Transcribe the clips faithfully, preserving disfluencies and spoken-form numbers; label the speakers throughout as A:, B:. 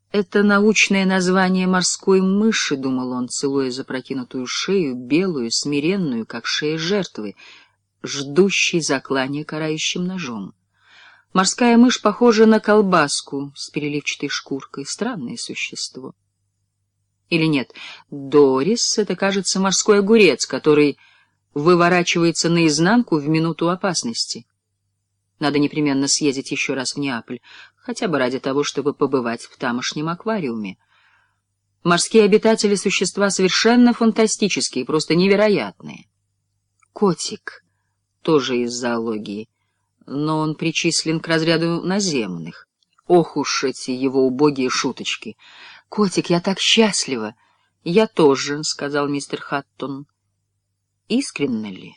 A: Это научное название морской мыши, — думал он, целуя запрокинутую шею, белую, смиренную, как шея жертвы, ждущей заклания карающим ножом. Морская мышь похожа на колбаску с переливчатой шкуркой. Странное существо. Или нет, Дорис — это, кажется, морской огурец, который выворачивается наизнанку в минуту опасности. Надо непременно съездить еще раз в Неаполь, хотя бы ради того, чтобы побывать в тамошнем аквариуме. Морские обитатели — существа совершенно фантастические, просто невероятные. Котик тоже из зоологии, но он причислен к разряду наземных. Ох уж эти его убогие шуточки! «Котик, я так счастлива!» «Я тоже», — сказал мистер Хаттон. «Искренне ли?»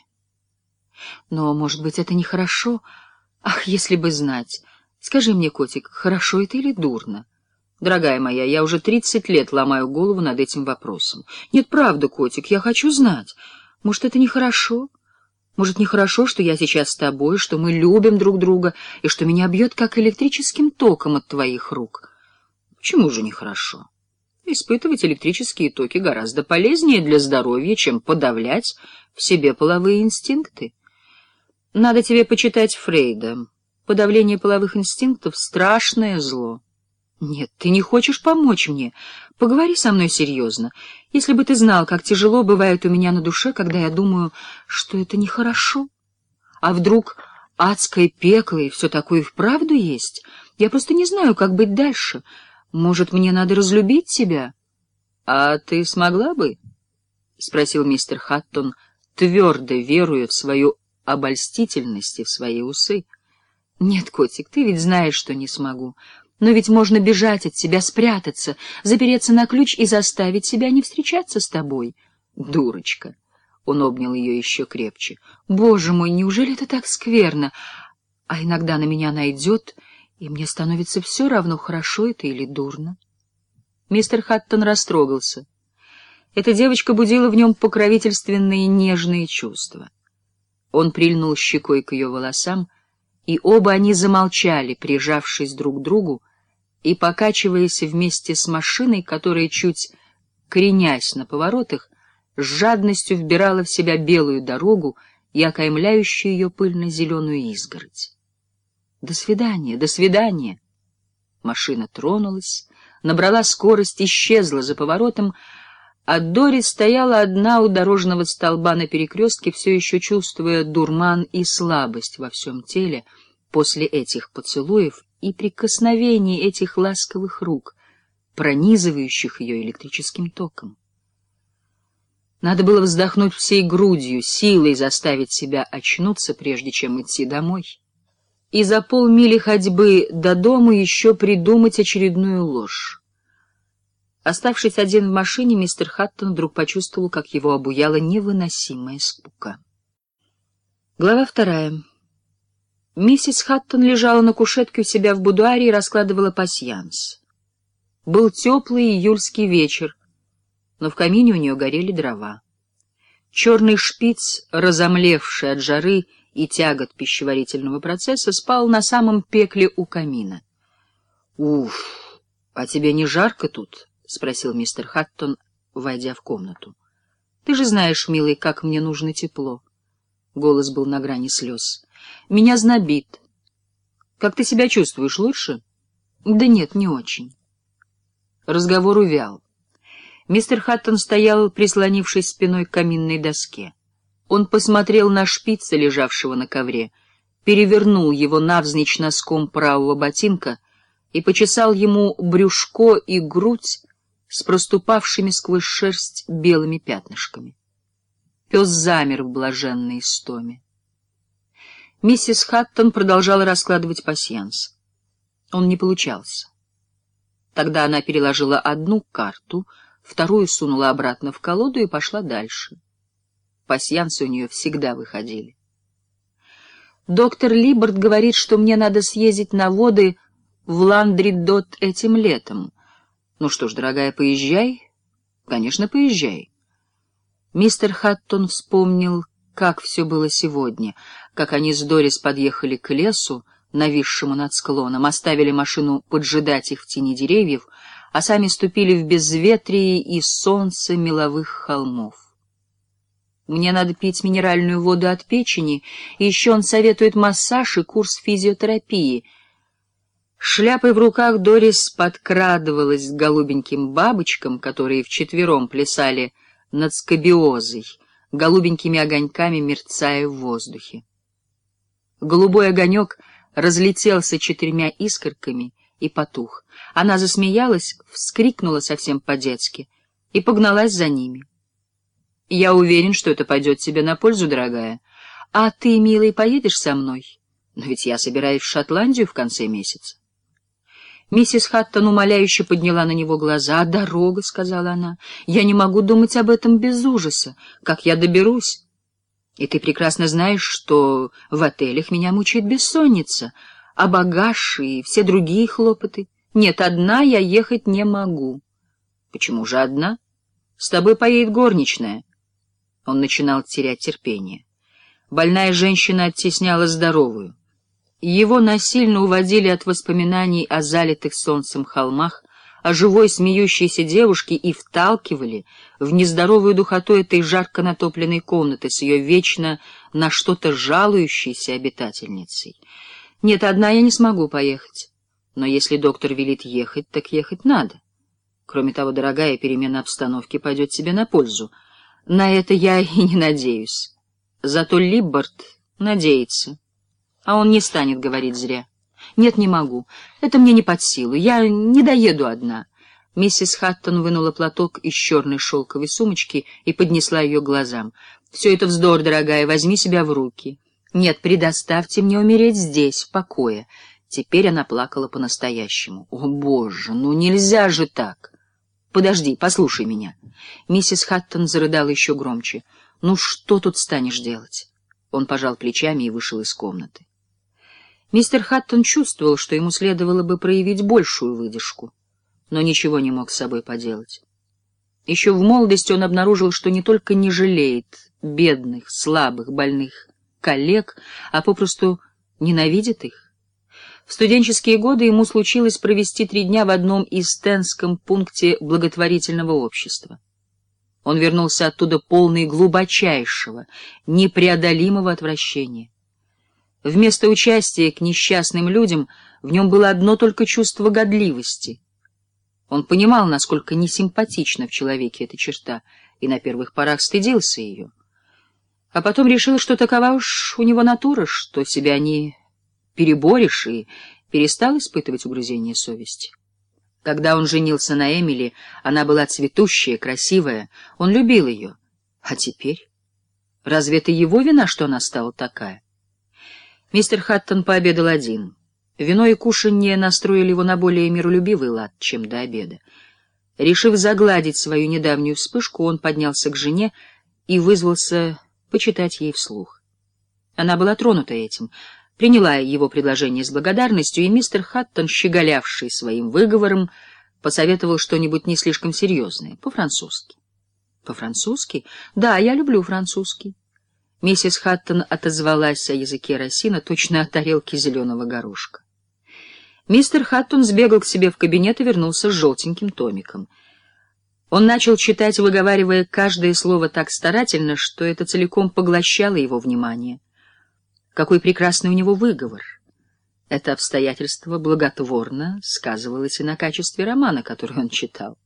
A: «Но, может быть, это нехорошо? Ах, если бы знать! Скажи мне, котик, хорошо это или дурно?» «Дорогая моя, я уже тридцать лет ломаю голову над этим вопросом». «Нет, правда, котик, я хочу знать. Может, это нехорошо? Может, нехорошо, что я сейчас с тобой, что мы любим друг друга, и что меня бьет как электрическим током от твоих рук?» «Почему же нехорошо? Испытывать электрические токи гораздо полезнее для здоровья, чем подавлять в себе половые инстинкты. Надо тебе почитать Фрейда. Подавление половых инстинктов — страшное зло». «Нет, ты не хочешь помочь мне. Поговори со мной серьезно. Если бы ты знал, как тяжело бывает у меня на душе, когда я думаю, что это нехорошо. А вдруг адское пекло и все такое и вправду есть? Я просто не знаю, как быть дальше. Может, мне надо разлюбить тебя?» «А ты смогла бы?» — спросил мистер Хаттон, твердо веруя в свою обольстительность и в свои усы. «Нет, котик, ты ведь знаешь, что не смогу. Но ведь можно бежать от тебя, спрятаться, запереться на ключ и заставить себя не встречаться с тобой». «Дурочка!» — он обнял ее еще крепче. «Боже мой, неужели это так скверно? А иногда на меня найдет, и мне становится все равно, хорошо это или дурно». Мистер Хаттон растрогался. Эта девочка будила в нем покровительственные нежные чувства. Он прильнул щекой к ее волосам, и оба они замолчали, прижавшись друг к другу и покачиваясь вместе с машиной, которая, чуть кренясь на поворотах, с жадностью вбирала в себя белую дорогу и окаймляющую ее пыльно-зеленую изгородь. «До свидания, до свидания!» Машина тронулась, набрала скорость, исчезла за поворотом, а Дорис стояла одна у дорожного столба на перекрестке, все еще чувствуя дурман и слабость во всем теле после этих поцелуев и прикосновений этих ласковых рук, пронизывающих ее электрическим током. Надо было вздохнуть всей грудью, силой заставить себя очнуться, прежде чем идти домой, и за полмили ходьбы до дома еще придумать очередную ложь. Оставшись один в машине, мистер Хаттон вдруг почувствовал, как его обуяла невыносимая скука. Глава вторая. Миссис Хаттон лежала на кушетке у себя в будуаре и раскладывала пасьянс. Был теплый июльский вечер, но в камине у нее горели дрова. Черный шпиц, разомлевший от жары и тягот пищеварительного процесса, спал на самом пекле у камина. — Уф, а тебе не жарко тут? — спросил мистер Хаттон, войдя в комнату. — Ты же знаешь, милый, как мне нужно тепло. Голос был на грани слез. — Меня знобит. — Как ты себя чувствуешь, лучше? — Да нет, не очень. Разговор увял. Мистер Хаттон стоял, прислонившись спиной к каминной доске. Он посмотрел на шпица, лежавшего на ковре, перевернул его навзничь носком правого ботинка и почесал ему брюшко и грудь с проступавшими сквозь шерсть белыми пятнышками. Пес замер в блаженной истоме. Миссис Хаттон продолжала раскладывать пасьянс. Он не получался. Тогда она переложила одну карту, вторую сунула обратно в колоду и пошла дальше. Пасьянсы у нее всегда выходили. «Доктор Либбард говорит, что мне надо съездить на воды в Ландридот этим летом. Ну что ж, дорогая, поезжай. Конечно, поезжай». Мистер Хаттон вспомнил, как все было сегодня, как они с Дорис подъехали к лесу, нависшему над склоном, оставили машину поджидать их в тени деревьев, а сами ступили в безветрие и солнце меловых холмов. Мне надо пить минеральную воду от печени, и еще он советует массаж и курс физиотерапии. Шляпой в руках Дорис подкрадывалась к голубеньким бабочкам, которые вчетвером плясали над скобиозой, голубенькими огоньками мерцая в воздухе. Голубой огонек разлетелся четырьмя искорками и потух. Она засмеялась, вскрикнула совсем по-детски и погналась за ними. «Я уверен, что это пойдет тебе на пользу, дорогая. А ты, милый, поедешь со мной? Но ведь я собираюсь в Шотландию в конце месяца». Миссис Хаттон умоляюще подняла на него глаза. «А дорога», — сказала она, — «я не могу думать об этом без ужаса. Как я доберусь? И ты прекрасно знаешь, что в отелях меня мучает бессонница, а багаж и все другие хлопоты. Нет, одна я ехать не могу». «Почему же одна? С тобой поедет горничная». Он начинал терять терпение. Больная женщина оттесняла здоровую. Его насильно уводили от воспоминаний о залитых солнцем холмах, о живой смеющейся девушке и вталкивали в нездоровую духоту этой жарко натопленной комнаты с ее вечно на что-то жалующейся обитательницей. «Нет, одна я не смогу поехать. Но если доктор велит ехать, так ехать надо. Кроме того, дорогая, перемена обстановки пойдет тебе на пользу. На это я и не надеюсь. Зато Либбард надеется. А он не станет говорить зря. Нет, не могу. Это мне не под силу. Я не доеду одна». Миссис Хаттон вынула платок из черной шелковой сумочки и поднесла ее к глазам. «Все это вздор, дорогая, возьми себя в руки. Нет, предоставьте мне умереть здесь, в покое». Теперь она плакала по-настоящему. «О, Боже, ну нельзя же так! Подожди, послушай меня». Миссис Хаттон зарыдала еще громче. «Ну что тут станешь делать?» Он пожал плечами и вышел из комнаты. Мистер Хаттон чувствовал, что ему следовало бы проявить большую выдержку, но ничего не мог с собой поделать. Еще в молодости он обнаружил, что не только не жалеет бедных, слабых, больных коллег, а попросту ненавидит их. В студенческие годы ему случилось провести три дня в одном истенском пункте благотворительного общества. Он вернулся оттуда полный глубочайшего, непреодолимого отвращения. Вместо участия к несчастным людям в нем было одно только чувство годливости. Он понимал, насколько несимпатична в человеке эта черта, и на первых порах стыдился ее. А потом решил, что такова уж у него натура, что себя не переборешь, и перестал испытывать угрызение совести. Когда он женился на Эмили, она была цветущая, красивая, он любил ее. А теперь? Разве это его вина, что она стала такая? Мистер Хаттон пообедал один. Вино и кушанье настроили его на более миролюбивый лад, чем до обеда. Решив загладить свою недавнюю вспышку, он поднялся к жене и вызвался почитать ей вслух. Она была тронута этим, приняла его предложение с благодарностью, и мистер Хаттон, щеголявший своим выговором, посоветовал что-нибудь не слишком серьезное, по-французски. По-французски? Да, я люблю французский. Миссис Хаттон отозвалась о языке Рассина точно о тарелке зеленого горошка. Мистер Хаттон сбегал к себе в кабинет и вернулся с желтеньким томиком. Он начал читать, выговаривая каждое слово так старательно, что это целиком поглощало его внимание. Какой прекрасный у него выговор! Это обстоятельство благотворно сказывалось и на качестве романа, который он читал.